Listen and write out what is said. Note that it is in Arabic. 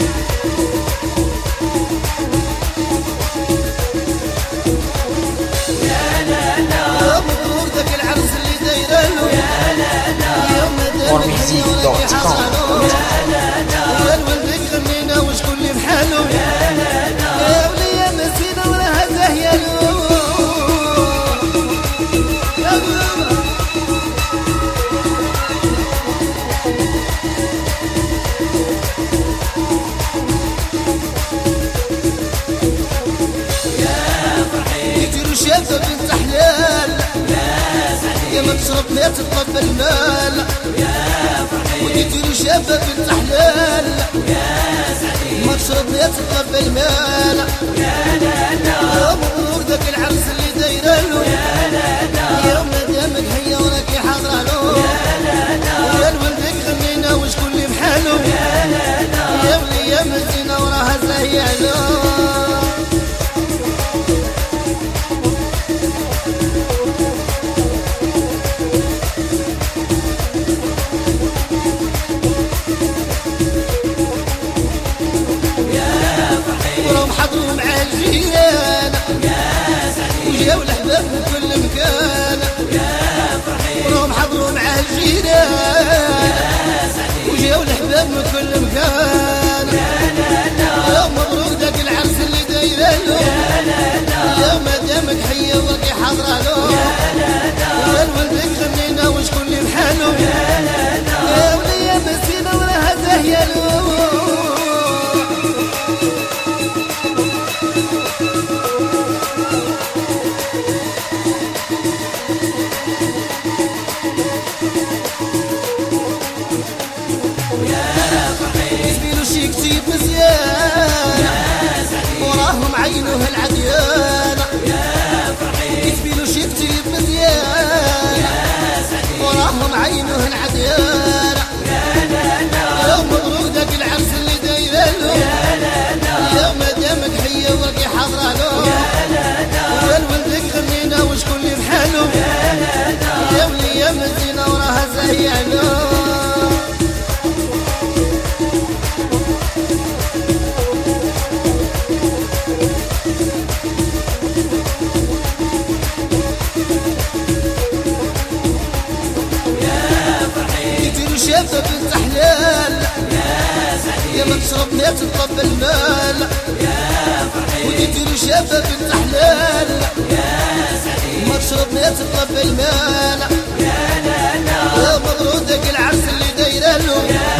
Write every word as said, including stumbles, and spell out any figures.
فور ميوزيك دوت كوم. يا الولد غنينا وشكون اللي بحالو، يا وليا مسينا وراها زهيالو. يديروا شافة بنت حلال، يا ما تشرب ما تطلب المال. ويديروا شافة بنت حلال، ما تشرب ما تطلب المال. يا مبروك ذاك العرس اللي دايرالو، يا مدامك هيا وراكي حاضرالو. يا الولد غنينا وشكون اللي بحالو، يا وليا مزينة وراها زهيالو. حضروا مع الجيران وجاو الأحباب من كل مكان، وراهم حضروا مع الجيران وجاو الأحباب من كل مكان. يا مبروك ذاك العرس اللي دايرالو، يا مدامك حية وراكي حاضرالو. يا الولد غنينا وشكون اللي بحالو، يا وليا مسينا وراها زهيالو. شي كتيب مزيان وراهم عينه العديان، يتبيلو شي كتيب مزيان وراهم عينه العديان. يا مبروك ذاك العرس اللي دايرالو، يا مدامك حية وراكي حاضرالو. يا الولد غنينا وشكون اللي بحالو، يا وليا مزينة وراها زهيالو. شافة بنت حلال، يا ما تشرب ما تطلب المال. ويديروا شافة بنت حلال، ما تشرب ما تطلب المال. يا مبروك ذاك العرس اللي دايرالو،